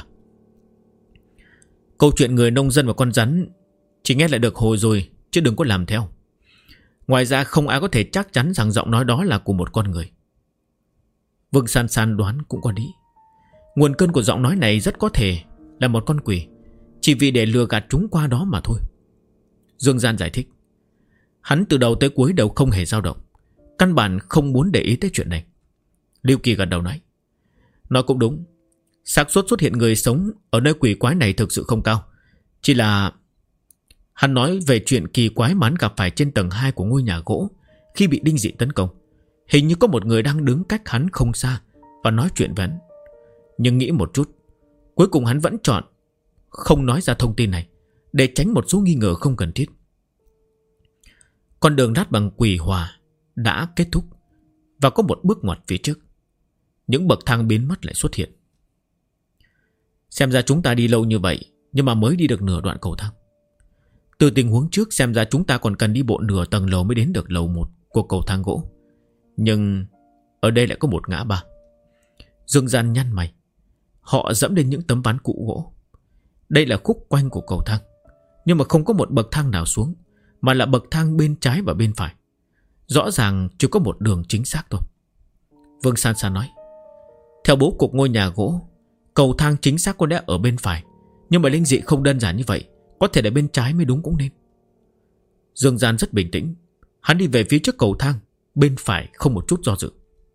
Câu chuyện người nông dân và con rắn chỉ nghe lại được hồi rồi, chứ đừng có làm theo. Ngoài ra không ai có thể chắc chắn rằng giọng nói đó là của một con người. Vương San San đoán cũng có lý. Nguồn cơn của giọng nói này rất có thể là một con quỷ, chỉ vì để lừa gạt chúng qua đó mà thôi. Dương Gian giải thích. Hắn từ đầu tới cuối đều không hề dao động, căn bản không muốn để ý tới chuyện này. Lưu Kỳ gật đầu nói. Nói cũng đúng. Xác suất xuất hiện người sống ở nơi quỷ quái này thực sự không cao. Chỉ là hắn nói về chuyện kỳ quái mà hắn gặp phải trên tầng 2 của ngôi nhà gỗ khi bị đinh dị tấn công. Hình như có một người đang đứng cách hắn không xa và nói chuyện với hắn. Nhưng nghĩ một chút, cuối cùng hắn vẫn chọn không nói ra thông tin này để tránh một số nghi ngờ không cần thiết. Con đường lát bằng quỷ hòa đã kết thúc và có một bước ngoặt phía trước. Những bậc thang biến mất lại xuất hiện. Xem ra chúng ta đi lâu như vậy, nhưng mà mới đi được nửa đoạn cầu thang. Từ tình huống trước xem ra chúng ta còn cần đi bộ nửa tầng lầu mới đến được lầu 1 của cầu thang gỗ. Nhưng ở đây lại có một ngã ba. Dương Gian nhăn mày. Họ dẫm lên những tấm ván cũ gỗ. Đây là khúc quanh của cầu thang, nhưng mà không có một bậc thang nào xuống, mà là bậc thang bên trái và bên phải. Rõ ràng chỉ có một đường chính xác thôi. Vương San San nói. Theo bố cục ngôi nhà gỗ, cầu thang chính xác có lẽ ở bên phải, nhưng mà linh dị không đơn giản như vậy, có thể là bên trái mới đúng cũng nên. Dương Gian rất bình tĩnh. Hắn đi về phía trước cầu thang, bên phải không một chút do dự.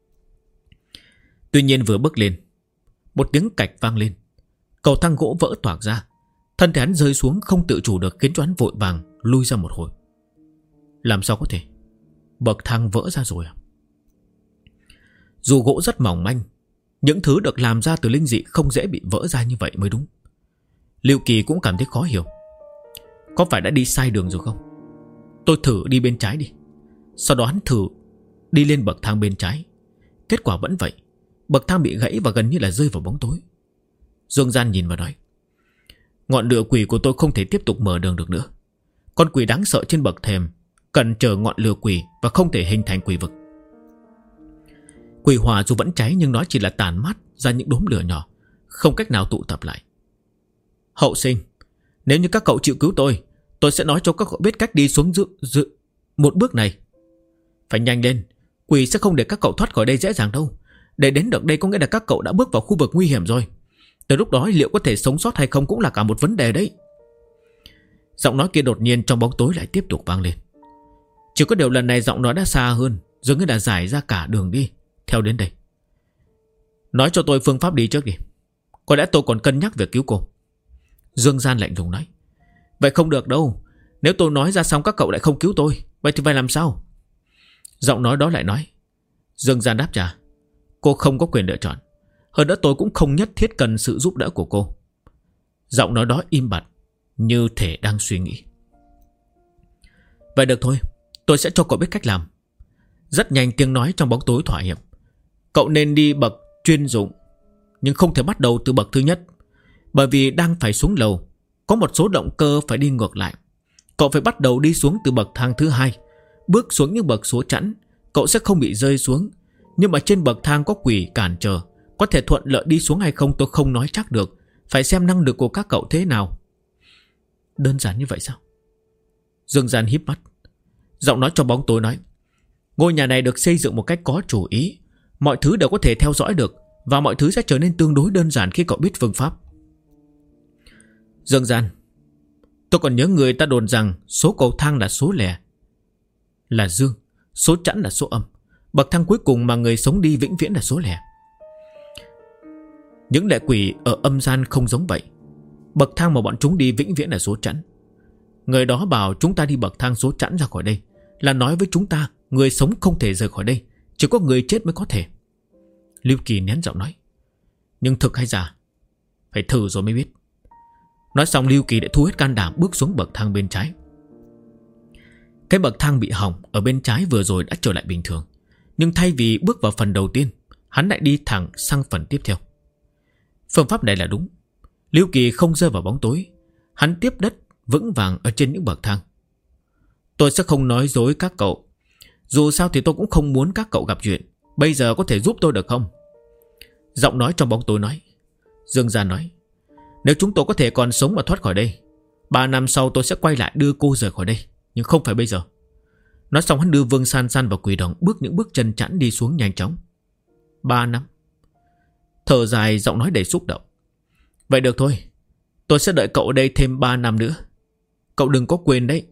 Tuy nhiên vừa bước lên, một tiếng cạch vang lên. Cầu thang gỗ vỡ toạc ra. Thân thể hắn rơi xuống không tự chủ được, khiến cho hắn vội vàng lui ra một hồi. Làm sao có thể? Bậc thang vỡ ra rồi à? Dù gỗ rất mỏng manh, những thứ được làm ra từ linh dị không dễ bị vỡ ra như vậy mới đúng. Lưu Kỳ cũng cảm thấy khó hiểu. Có phải đã đi sai đường rồi không? Tôi thử đi bên trái đi. Sau đó hắn thử đi lên bậc thang bên trái. Kết quả vẫn vậy. Bậc thang bị gãy và gần như là rơi vào bóng tối. Dương Gian nhìn và nói. Ngọn lửa quỷ của tôi không thể tiếp tục mở đường được nữa. Con quỷ đáng sợ trên bậc thềm cần chờ ngọn lửa quỷ và không thể hình thành quỷ vực. Quỷ hỏa dù vẫn cháy nhưng nó chỉ là tàn mát ra những đốm lửa nhỏ, không cách nào tụ tập lại. Hậu Sinh, nếu như các cậu chịu cứu tôi sẽ nói cho các cậu biết cách đi xuống một bước này. Phải nhanh lên, quỷ sẽ không để các cậu thoát khỏi đây dễ dàng đâu. Để đến được đây có nghĩa là các cậu đã bước vào khu vực nguy hiểm rồi. Tới lúc đó liệu có thể sống sót hay không cũng là cả một vấn đề đấy. Giọng nói kia đột nhiên trong bóng tối lại tiếp tục vang lên. Chỉ có điều lần này giọng nói đã xa hơn, dường như đã giải ra cả đường đi theo đến đây. Nói cho tôi phương pháp đi trước đi. Có lẽ tôi còn cân nhắc việc cứu cô. Dương Gian lạnh lùng nói. Vậy không được đâu. Nếu tôi nói ra xong các cậu lại không cứu tôi, vậy thì phải làm sao? Giọng nói đó lại nói. Dương Gian đáp trả. Cô không có quyền lựa chọn. Hơn nữa tôi cũng không nhất thiết cần sự giúp đỡ của cô. Giọng nói đó im bặt, như thể đang suy nghĩ. Vậy được thôi, tôi sẽ cho cậu biết cách làm. Rất nhanh tiếng nói trong bóng tối thỏa hiệp. Cậu nên đi bậc chuyên dụng, nhưng không thể bắt đầu từ bậc thứ nhất, bởi vì đang phải xuống lầu, có một số động cơ phải đi ngược lại. Cậu phải bắt đầu đi xuống từ bậc thang thứ hai. Bước xuống những bậc số chẵn, cậu sẽ không bị rơi xuống. Nhưng mà trên bậc thang có quỷ cản trở, có thể thuận lợi đi xuống hay không tôi không nói chắc được. Phải xem năng lực của các cậu thế nào. Đơn giản như vậy sao? Dương Gian híp mắt. Giọng nói trong bóng tối nói. Ngôi nhà này được xây dựng một cách có chủ ý. Mọi thứ đều có thể theo dõi được, và mọi thứ sẽ trở nên tương đối đơn giản khi cậu biết phương pháp. Dương Gian, tôi còn nhớ người ta đồn rằng số cầu thang là số lẻ là dương, số chẵn là số âm. Bậc thang cuối cùng mà người sống đi vĩnh viễn là số lẻ. Những lệ quỷ ở âm gian không giống vậy. Bậc thang mà bọn chúng đi vĩnh viễn là số chẵn. Người đó bảo chúng ta đi bậc thang số chẵn ra khỏi đây, là nói với chúng ta người sống không thể rời khỏi đây, chỉ có người chết mới có thể. Lưu Kỳ nén giọng nói. Nhưng thực hay giả? Phải thử rồi mới biết. Nói xong Lưu Kỳ đã thu hết can đảm bước xuống bậc thang bên trái. Cái bậc thang bị hỏng ở bên trái vừa rồi đã trở lại bình thường, nhưng thay vì bước vào phần đầu tiên, hắn lại đi thẳng sang phần tiếp theo. Phương pháp này là đúng. Lưu Kỳ không rơi vào bóng tối. Hắn tiếp đất vững vàng ở trên những bậc thang. Tôi sẽ không nói dối các cậu. Dù sao thì tôi cũng không muốn các cậu gặp chuyện. Bây giờ có thể giúp tôi được không? Giọng nói trong bóng tối nói. Dương Gian nói. Nếu chúng tôi có thể còn sống mà thoát khỏi đây, 3 năm sau tôi sẽ quay lại đưa cô rời khỏi đây. Nhưng không phải bây giờ. Nói xong hắn đưa Vương San San và Quỷ Đồng bước những bước chân chẵn đi xuống nhanh chóng. 3 năm. Thở dài, giọng nói đầy xúc động. Vậy được thôi, tôi sẽ đợi cậu ở đây thêm 3 năm nữa. Cậu đừng có quên đấy.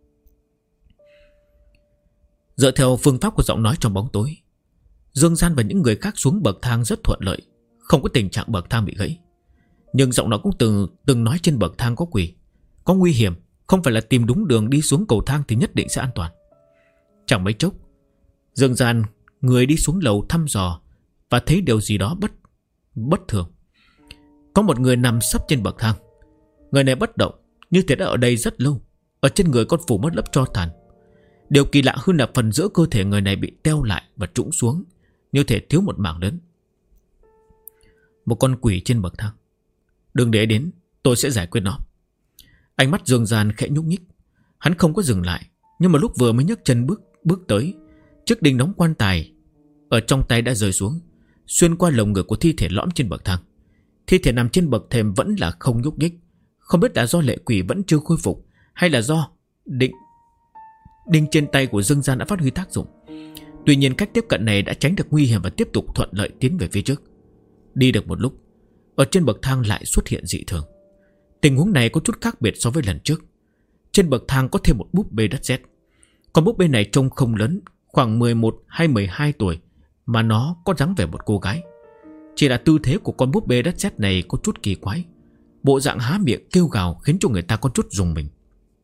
Dựa theo phương pháp của giọng nói trong bóng tối, Dương Gian và những người khác xuống bậc thang rất thuận lợi, không có tình trạng bậc thang bị gãy. Nhưng giọng nói cũng từng nói trên bậc thang có quỷ, có nguy hiểm. Không phải là tìm đúng đường đi xuống cầu thang thì nhất định sẽ an toàn. Chẳng mấy chốc, Dương Gian người đi xuống lầu thăm dò và thấy điều gì đó bất thường. Có một người nằm sấp trên bậc thang. Người này bất động, như thể đã ở đây rất lâu. Ở trên người còn phủ mất lớp tro tàn. Điều kỳ lạ hơn là phần giữa cơ thể người này bị teo lại và trũng xuống, như thể thiếu một mảng lớn. Một con quỷ trên bậc thang. Đừng để đến, tôi sẽ giải quyết nó. Ánh mắt Dương Gian khẽ nhúc nhích. Hắn không có dừng lại, nhưng mà lúc vừa mới nhấc chân bước tới, chiếc đinh đóng quan tài ở trong tay đã rơi xuống, xuyên qua lồng ngực của thi thể lõm trên bậc thang. Thi thể nằm trên bậc thềm vẫn là không nhúc nhích. Không biết là do lệ quỷ vẫn chưa khôi phục, hay là do đinh trên tay của Dương Gian đã phát huy tác dụng. Tuy nhiên cách tiếp cận này đã tránh được nguy hiểm và tiếp tục thuận lợi tiến về phía trước. Đi được một lúc, ở trên bậc thang lại xuất hiện dị thường. Tình huống này có chút khác biệt so với lần trước. Trên bậc thang có thêm một búp bê đất sét. Con búp bê này trông không lớn, khoảng 11 hay 12 tuổi, mà nó có dáng vẻ một cô gái. Chỉ là tư thế của con búp bê đất sét này có chút kỳ quái. Bộ dạng há miệng kêu gào khiến cho người ta có chút rùng mình.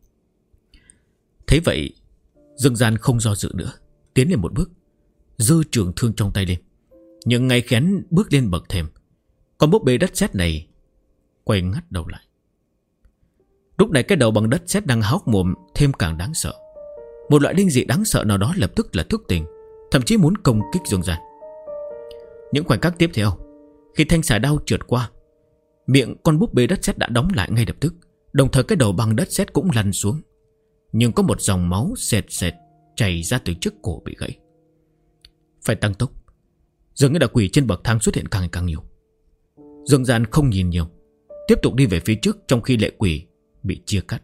Thế vậy, Dương Gian không do dự nữa, tiến lên một bước, giơ trường thương trong tay lên. Nhưng ngay khi hắn bước lên bậc thềm, con búp bê đất sét này quay ngắt đầu lại. Lúc này cái đầu bằng đất sét đang há hốc mồm thêm càng đáng sợ. Một loại linh dị đáng sợ nào đó lập tức là thức tỉnh, thậm chí muốn công kích Dương Gian. Những khoảnh khắc tiếp theo, khi thanh xà đao trượt qua, miệng con búp bê đất sét đã đóng lại ngay lập tức, đồng thời cái đầu bằng đất sét cũng lăn xuống. Nhưng có một dòng máu sệt sệt chảy ra từ trước cổ bị gãy. Phải tăng tốc. Dường như là quỷ trên bậc thang xuất hiện càng ngày càng nhiều. Dương Gian không nhìn nhiều, tiếp tục đi về phía trước trong khi lệ quỷ bị chia cắt.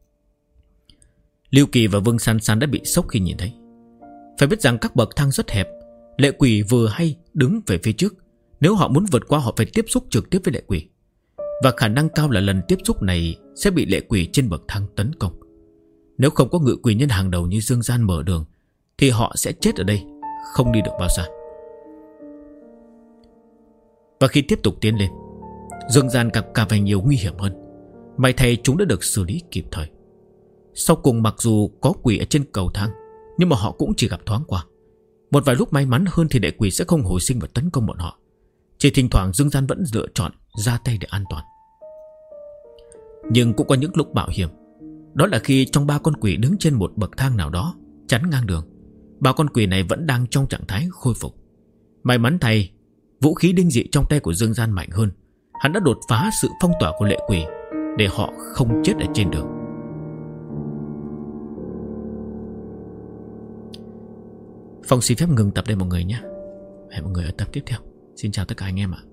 Lưu Kỳ và Vương San San đã bị sốc khi nhìn thấy. Phải biết rằng các bậc thang rất hẹp, lệ quỷ vừa hay đứng về phía trước. Nếu họ muốn vượt qua họ phải tiếp xúc trực tiếp với lệ quỷ, và khả năng cao là lần tiếp xúc này sẽ bị lệ quỷ trên bậc thang tấn công. Nếu không có ngự quỷ nhân hàng đầu như Dương Gian mở đường thì họ sẽ chết ở đây, không đi được bao xa. Và khi tiếp tục tiến lên, Dương Gian càng phải nhiều nguy hiểm hơn. May thay chúng đã được xử lý kịp thời. Sau cùng mặc dù có quỷ ở trên cầu thang, nhưng mà họ cũng chỉ gặp thoáng qua. Một vài lúc may mắn hơn thì đệ quỷ sẽ không hồi sinh và tấn công bọn họ. Chỉ thỉnh thoảng Dương Gian vẫn lựa chọn ra tay để an toàn. Nhưng cũng có những lúc mạo hiểm. Đó là khi trong 3 con quỷ đứng trên một bậc thang nào đó chắn ngang đường. 3 con quỷ này vẫn đang trong trạng thái khôi phục. May mắn thay, vũ khí đinh dị trong tay của Dương Gian mạnh hơn. Hắn đã đột phá sự phong tỏa của lệ quỷ để họ không chết ở trên đường. Phong xin phép ngừng tập đây mọi người nhé. Hẹn mọi người ở tập tiếp theo. Xin chào tất cả anh em ạ.